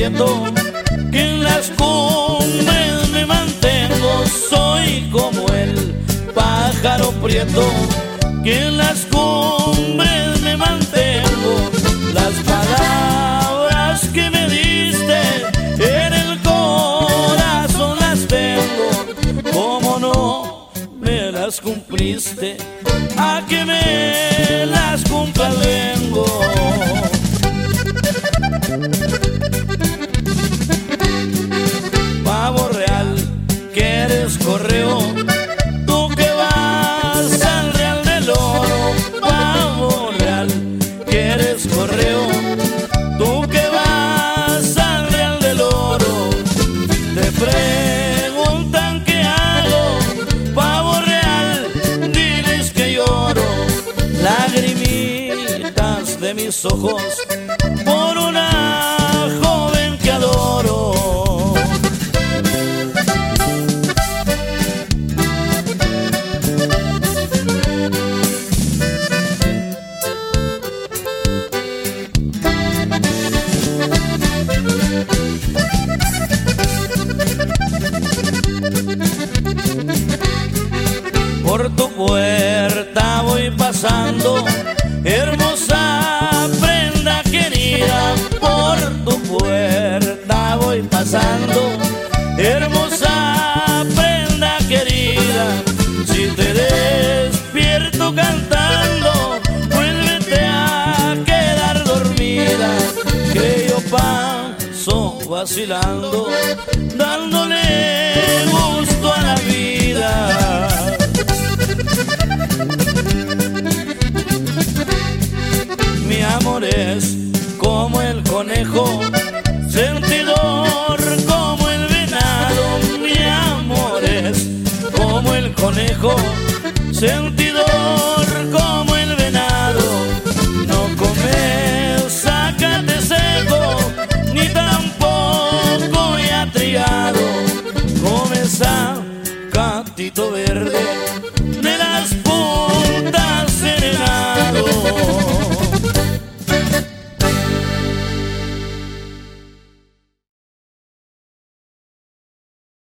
prieto, que en las cumbres me mantengo. Soy como el pájaro prieto, que en las cumbres me mantengo. Las palabras que me diste en el corazón las tengo. Como no me las cumpliste, a que me las cumpla vengo. Pavo real, que eres correo, tú que vas al Real del Oro. Pavo real, que eres correo, tú que vas al Real del Oro. Te preguntan qué hago, pavo real, diles que lloro. Lagrimitas de mis ojos por una joven que adoro. Por tu puerta voy pasando, hermosa prenda querida. Por tu puerta voy pasando, hermosa prenda querida. Si te despierto cantando, vuélvete a quedar dormida, que yo paso vacilando, dándole gusto a la vida. Mi amor es como el conejo, sentidor como el venado. Mi amor es como el conejo, sentidor como el venado. No comes zacate seco, ni tampoco ya triado. Comes zacatito verde